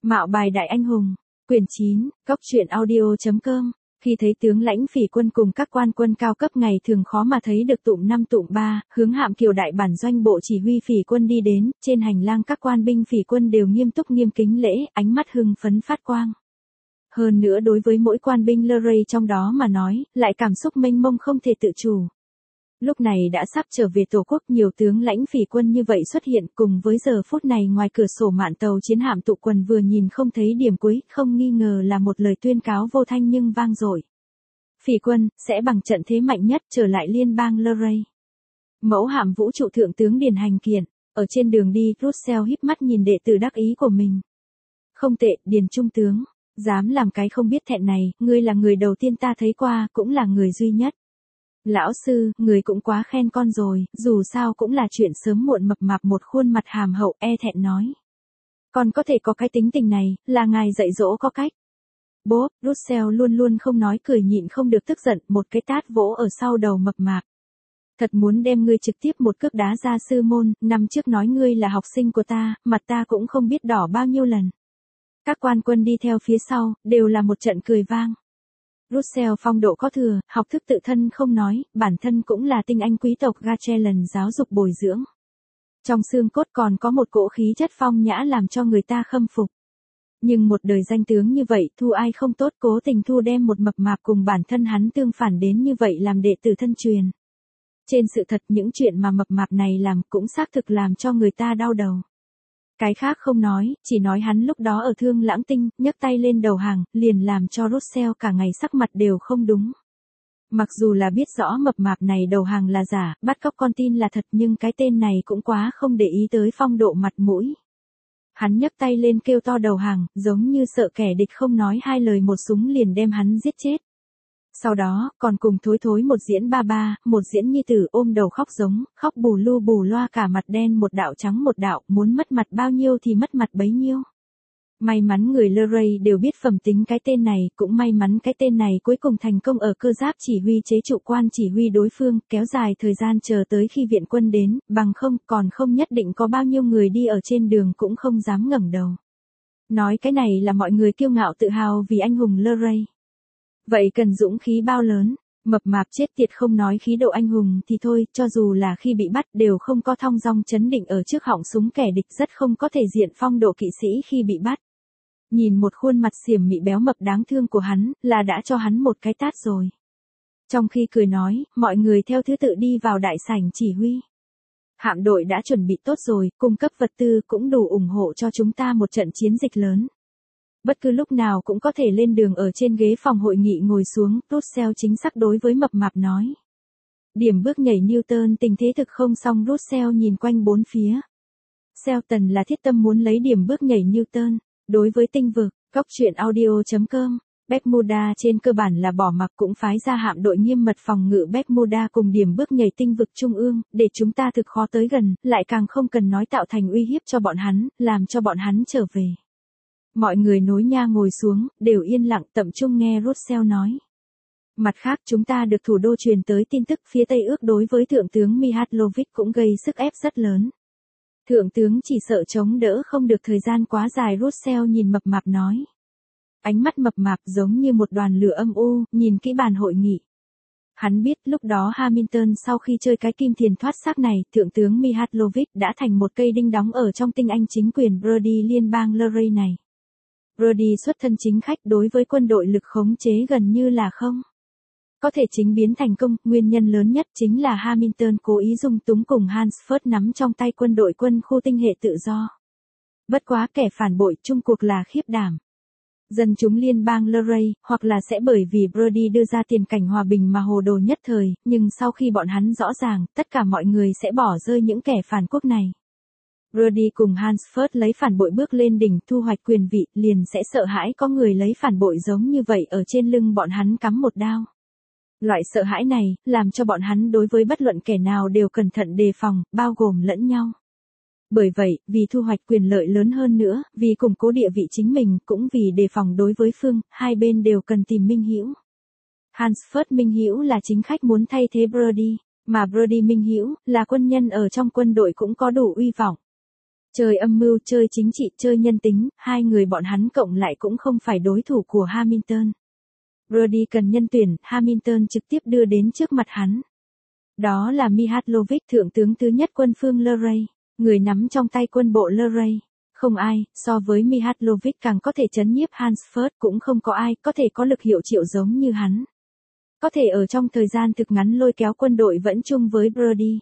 Mạo bài đại anh hùng, quyển 9, Cốc truyện audio.com. Khi thấy tướng lãnh phỉ quân cùng các quan quân cao cấp ngày thường khó mà thấy được tụm 5 tụm 3, hướng Hạm Kiều đại bản doanh bộ chỉ huy phỉ quân đi đến, trên hành lang các quan binh phỉ quân đều nghiêm túc nghiêm kính lễ, ánh mắt hưng phấn phát quang. Hơn nữa đối với mỗi quan binh lơ rây trong đó mà nói, lại cảm xúc mênh mông không thể tự chủ. Lúc này đã sắp trở về Tổ quốc, nhiều tướng lãnh phỉ quân như vậy xuất hiện, cùng với giờ phút này ngoài cửa sổ mạn tàu chiến hạm tụ quần vừa nhìn không thấy điểm cuối, không nghi ngờ là một lời tuyên cáo vô thanh nhưng vang dội. Phỉ quân sẽ bằng trận thế mạnh nhất trở lại liên bang Luray. Mẫu hạm vũ trụ thượng tướng Điền Hành Kiện, ở trên đường đi, Russell híp mắt nhìn đệ tử đắc ý của mình. Không tệ, Điền trung tướng, dám làm cái không biết thẹn này, ngươi là người đầu tiên ta thấy qua, cũng là người duy nhất. Lão sư, người cũng quá khen con rồi, dù sao cũng là chuyện sớm muộn. Mập mạp một khuôn mặt hàm hậu e thẹn nói. Con có thể có cái tính tình này, là ngài dạy dỗ có cách. Bố, Russell luôn luôn không nói cười nhịn không được tức giận, một cái tát vỗ ở sau đầu mập mạp. Thật muốn đem ngươi trực tiếp một cước đá ra sư môn, năm trước nói ngươi là học sinh của ta, mặt ta cũng không biết đỏ bao nhiêu lần. Các quan quân đi theo phía sau, đều là một trận cười vang. Russell phong độ có thừa, học thức tự thân không nói, bản thân cũng là tinh anh quý tộc Gatchelan giáo dục bồi dưỡng. Trong xương cốt còn có một cỗ khí chất phong nhã làm cho người ta khâm phục. Nhưng một đời danh tướng như vậy, thu ai không tốt, cố tình thu đem một mập mạp cùng bản thân hắn tương phản đến như vậy làm đệ tử thân truyền. Trên sự thật những chuyện mà mập mạp này làm cũng xác thực làm cho người ta đau đầu. Cái khác không nói, chỉ nói hắn lúc đó ở Thương Lãng Tinh, nhấc tay lên đầu hàng, liền làm cho Russell cả ngày sắc mặt đều không đúng. Mặc dù là biết rõ mập mạp này đầu hàng là giả, bắt cóc con tin là thật, nhưng cái tên này cũng quá không để ý tới phong độ mặt mũi. Hắn nhấc tay lên kêu to đầu hàng, giống như sợ kẻ địch không nói hai lời một súng liền đem hắn giết chết. Sau đó, còn cùng thối một diễn ba ba, một diễn nhi tử ôm đầu khóc giống, khóc bù lu bù loa cả mặt đen một đạo trắng một đạo, muốn mất mặt bao nhiêu thì mất mặt bấy nhiêu. May mắn người Luray đều biết phẩm tính cái tên này, cũng may mắn cái tên này cuối cùng thành công ở cơ giáp chỉ huy chế trụ quan chỉ huy đối phương, kéo dài thời gian chờ tới khi viện quân đến, bằng không còn không nhất định có bao nhiêu người đi ở trên đường cũng không dám ngẩng đầu. Nói cái này là mọi người kiêu ngạo tự hào vì anh hùng Luray. Vậy cần dũng khí bao lớn, mập mạp chết tiệt không nói khí độ anh hùng thì thôi, cho dù là khi bị bắt đều không có thong dong chấn định ở trước họng súng kẻ địch, rất không có thể diện phong độ kỵ sĩ khi bị bắt. Nhìn một khuôn mặt xiểm mị béo mập đáng thương của hắn, là đã cho hắn một cái tát rồi. Trong khi cười nói, mọi người theo thứ tự đi vào đại sảnh chỉ huy. Hạm đội đã chuẩn bị tốt rồi, cung cấp vật tư cũng đủ ủng hộ cho chúng ta một trận chiến dịch lớn. Bất cứ lúc nào cũng có thể lên đường. Ở trên ghế phòng hội nghị ngồi xuống, Russell chính xác đối với mập mạp nói. Điểm bước nhảy Newton tình thế thực không xong. Russell nhìn quanh bốn phía. Shelton là thiết tâm muốn lấy điểm bước nhảy Newton. Đối với tinh vực, Cốc truyện audio.com, Bermuda trên cơ bản là bỏ mặc, cũng phái ra hạm đội nghiêm mật phòng ngự Bermuda cùng điểm bước nhảy tinh vực trung ương, để chúng ta thực khó tới gần, lại càng không cần nói tạo thành uy hiếp cho bọn hắn, làm cho bọn hắn trở về. Mọi người nối nha ngồi xuống, đều yên lặng tập trung nghe Russell nói. Mặt khác chúng ta được thủ đô truyền tới tin tức phía Tây ước đối với Thượng tướng Mihailovic cũng gây sức ép rất lớn. Thượng tướng chỉ sợ chống đỡ không được thời gian quá dài. Russell nhìn mập mạp nói. Ánh mắt mập mạp giống như một đoàn lửa âm u, nhìn kỹ bàn hội nghị. Hắn biết lúc đó Hamilton sau khi chơi cái kim tiền thoát xác này, Thượng tướng Mihailovic đã thành một cây đinh đóng ở trong tinh anh chính quyền Brody liên bang Luray này. Brody xuất thân chính khách, đối với quân đội lực khống chế gần như là không. Có thể chính biến thành công, nguyên nhân lớn nhất chính là Hamilton cố ý dung túng cùng Hansford nắm trong tay quân đội quân khu tinh hệ tự do. Bất quá kẻ phản bội chung cuộc là khiếp đảm. Dân chúng liên bang Luray, hoặc là sẽ bởi vì Brody đưa ra tiền cảnh hòa bình mà hồ đồ nhất thời, nhưng sau khi bọn hắn rõ ràng, tất cả mọi người sẽ bỏ rơi những kẻ phản quốc này. Brody cùng Hansford lấy phản bội bước lên đỉnh thu hoạch quyền vị, liền sẽ sợ hãi có người lấy phản bội giống như vậy ở trên lưng bọn hắn cắm một đao. Loại sợ hãi này, làm cho bọn hắn đối với bất luận kẻ nào đều cẩn thận đề phòng, bao gồm lẫn nhau. Bởi vậy, vì thu hoạch quyền lợi lớn hơn nữa, vì củng cố địa vị chính mình, cũng vì đề phòng đối với phương, hai bên đều cần tìm minh hữu. Hansford minh hữu là chính khách muốn thay thế Brody, mà Brody minh hữu là quân nhân ở trong quân đội cũng có đủ uy vọng. Chơi âm mưu, chơi chính trị, chơi nhân tính, hai người bọn hắn cộng lại cũng không phải đối thủ của Hamilton. Brody cần nhân tuyển, Hamilton trực tiếp đưa đến trước mặt hắn. Đó là Mihajlovic, thượng tướng thứ nhất quân phương Luray, người nắm trong tay quân bộ Luray. Không ai, so với Mihajlovic càng có thể trấn nhiếp Hansford, cũng không có ai có thể có lực hiệu triệu giống như hắn. Có thể ở trong thời gian thực ngắn lôi kéo quân đội vẫn chung với Brody.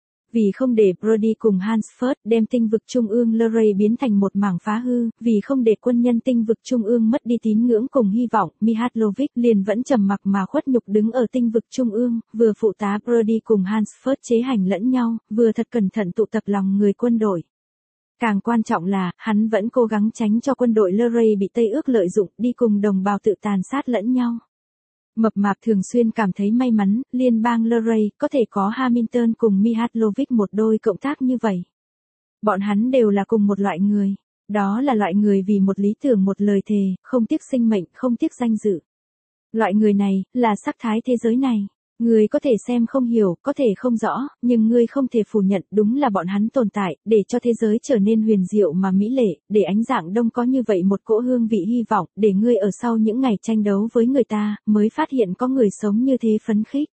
Vì không để Brody cùng Hansford đem tinh vực trung ương Luray biến thành một mảng phá hư, vì không để quân nhân tinh vực trung ương mất đi tín ngưỡng cùng hy vọng, Mihajlovic liền vẫn trầm mặc mà khuất nhục đứng ở tinh vực trung ương, vừa phụ tá Brody cùng Hansford chế hành lẫn nhau, vừa thật cẩn thận tụ tập lòng người quân đội. Càng quan trọng là, hắn vẫn cố gắng tránh cho quân đội Luray bị Tây ước lợi dụng đi cùng đồng bào tự tàn sát lẫn nhau. Mập mạp thường xuyên cảm thấy may mắn, liên bang Luray có thể có Hamilton cùng Mihajlovic một đôi cộng tác như vậy. Bọn hắn đều là cùng một loại người. Đó là loại người vì một lý tưởng một lời thề, không tiếc sinh mệnh, không tiếc danh dự. Loại người này, là sắc thái thế giới này. Ngươi có thể xem không hiểu, có thể không rõ, nhưng ngươi không thể phủ nhận đúng là bọn hắn tồn tại, để cho thế giới trở nên huyền diệu mà mỹ lệ, để ánh dạng đông có như vậy một cỗ hương vị hy vọng, để ngươi ở sau những ngày tranh đấu với người ta, mới phát hiện có người sống như thế phấn khích.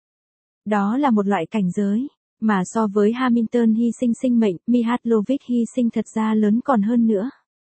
Đó là một loại cảnh giới, mà so với Hamilton hy sinh sinh mệnh, Mihajlovic hy sinh thật ra lớn còn hơn nữa.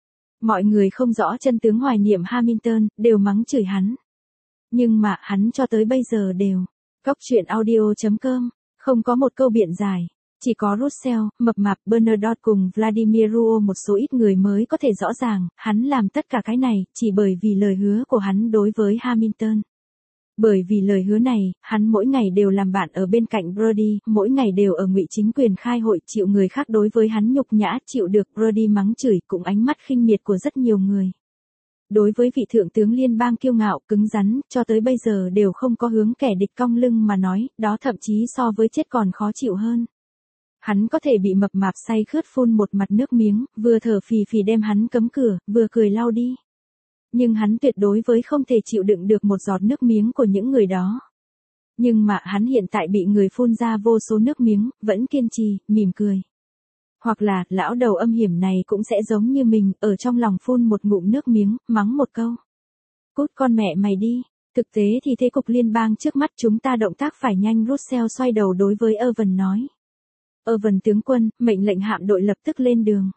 Mọi người không rõ chân tướng hoài niệm Hamilton, đều mắng chửi hắn. Nhưng mà hắn cho tới bây giờ đều. Góc truyện audio.com, không có một câu biện giải, chỉ có Russell, mập mạp Bernadotte cùng Vladimir Ruo một số ít người mới có thể rõ ràng, hắn làm tất cả cái này, chỉ bởi vì lời hứa của hắn đối với Hamilton. Bởi vì lời hứa này, hắn mỗi ngày đều làm bạn ở bên cạnh Brody, mỗi ngày đều ở ngụy chính quyền khai hội chịu người khác đối với hắn nhục nhã, chịu được Brody mắng chửi cùng ánh mắt khinh miệt của rất nhiều người. Đối với vị thượng tướng liên bang kiêu ngạo, cứng rắn, cho tới bây giờ đều không có hướng kẻ địch cong lưng mà nói, đó thậm chí so với chết còn khó chịu hơn. Hắn có thể bị mập mạp say khướt phun một mặt nước miếng, vừa thở phì phì đem hắn cấm cửa, vừa cười lau đi. Nhưng hắn tuyệt đối với không thể chịu đựng được một giọt nước miếng của những người đó. Nhưng mà hắn hiện tại bị người phun ra vô số nước miếng, vẫn kiên trì, mỉm cười. Hoặc là, lão đầu âm hiểm này cũng sẽ giống như mình, ở trong lòng phun một ngụm nước miếng, mắng một câu. Cút con mẹ mày đi. Thực tế thì thế cục liên bang trước mắt chúng ta động tác phải nhanh. Russell xoay đầu đối với Irvin nói. Irvin tướng quân, mệnh lệnh hạm đội lập tức lên đường.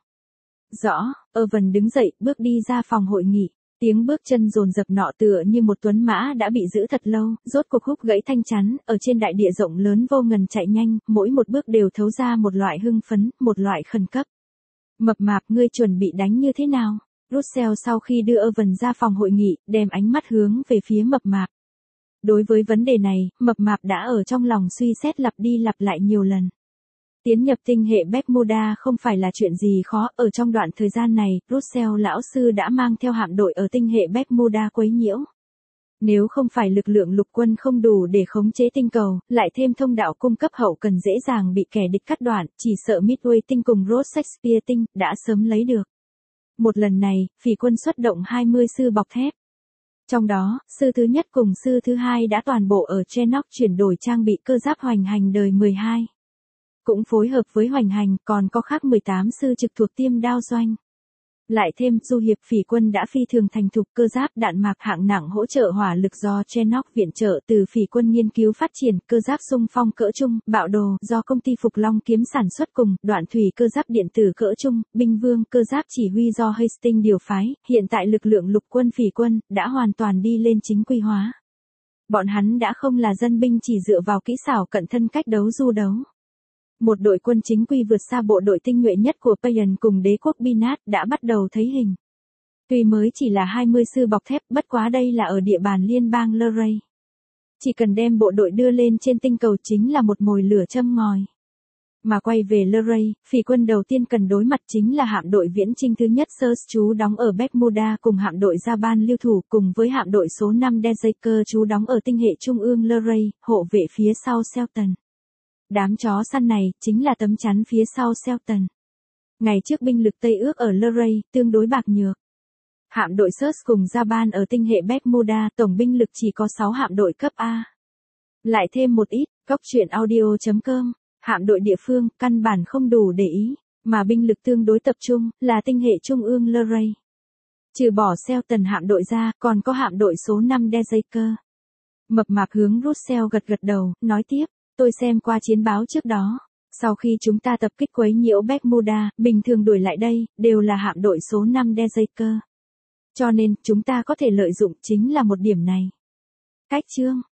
Rõ, Irvin đứng dậy, bước đi ra phòng hội nghị. Tiếng bước chân dồn dập nọ tựa như một tuấn mã đã bị giữ thật lâu, rốt cuộc húc gãy thanh chắn, ở trên đại địa rộng lớn vô ngần chạy nhanh, mỗi một bước đều thấu ra một loại hưng phấn, một loại khẩn cấp. Mập mạp, ngươi chuẩn bị đánh như thế nào? Russell sau khi đưa Irvin ra phòng hội nghị, đem ánh mắt hướng về phía mập mạp. Đối với vấn đề này, mập mạp đã ở trong lòng suy xét lặp đi lặp lại nhiều lần. Tiến nhập tinh hệ Bermuda không phải là chuyện gì khó, ở trong đoạn thời gian này, Russell lão sư đã mang theo hạm đội ở tinh hệ Bermuda quấy nhiễu. Nếu không phải lực lượng lục quân không đủ để khống chế tinh cầu, lại thêm thông đạo cung cấp hậu cần dễ dàng bị kẻ địch cắt đoạn, chỉ sợ Midway tinh cùng Ross Shakespeare tinh đã sớm lấy được. Một lần này, phỉ quân xuất động 20 sư bọc thép. Trong đó, sư thứ nhất cùng sư thứ hai đã toàn bộ ở Chenock chuyển đổi trang bị cơ giáp hoành hành đời 12. Cũng phối hợp với hoành hành, còn có khác 18 sư trực thuộc tiêm đao doanh. Lại thêm, du hiệp phỉ quân đã phi thường thành thục cơ giáp đạn mạc hạng nặng hỗ trợ hỏa lực do Chenock viện trợ từ phỉ quân nghiên cứu phát triển, cơ giáp xung phong cỡ trung, bạo đồ do công ty Phục Long Kiếm sản xuất cùng, đoạn thủy cơ giáp điện tử cỡ trung, binh vương cơ giáp chỉ huy do Hastings điều phái, hiện tại lực lượng lục quân phỉ quân, đã hoàn toàn đi lên chính quy hóa. Bọn hắn đã không là dân binh chỉ dựa vào kỹ xảo cận thân cách đấu du đấu. Một đội quân chính quy vượt xa bộ đội tinh nhuệ nhất của Payan cùng đế quốc Binat đã bắt đầu thấy hình. Tuy mới chỉ là 20 sư bọc thép, bất quá đây là ở địa bàn liên bang Luray. Chỉ cần đem bộ đội đưa lên trên tinh cầu chính là một mồi lửa châm ngòi. Mà quay về Luray, phỉ quân đầu tiên cần đối mặt chính là hạm đội viễn chinh thứ nhất Search trú đóng ở Bermuda cùng hạm đội Japan lưu thủ cùng với hạm đội số 5 Dejaker trú đóng ở tinh hệ trung ương Luray, hộ vệ phía sau Shelton. Đám chó săn này, chính là tấm chắn phía sau Shelton. Ngày trước binh lực Tây ước ở Luray, tương đối bạc nhược. Hạm đội Search cùng Japan ở tinh hệ Bermuda, tổng binh lực chỉ có 6 hạm đội cấp A. Lại thêm một ít, góc truyện audio.com, hạm đội địa phương, căn bản không đủ để ý. Mà binh lực tương đối tập trung, là tinh hệ trung ương Luray. Trừ bỏ Shelton hạm đội ra, còn có hạm đội số 5 Dejaker. Mập mạp hướng Russell gật gật đầu, nói tiếp, tôi xem qua chiến báo trước đó. Sau khi chúng ta tập kích quấy nhiễu Bermuda, bình thường đuổi lại đây, đều là hạm đội số 5 Dejaker. Cho nên, chúng ta có thể lợi dụng chính là một điểm này. Cách chương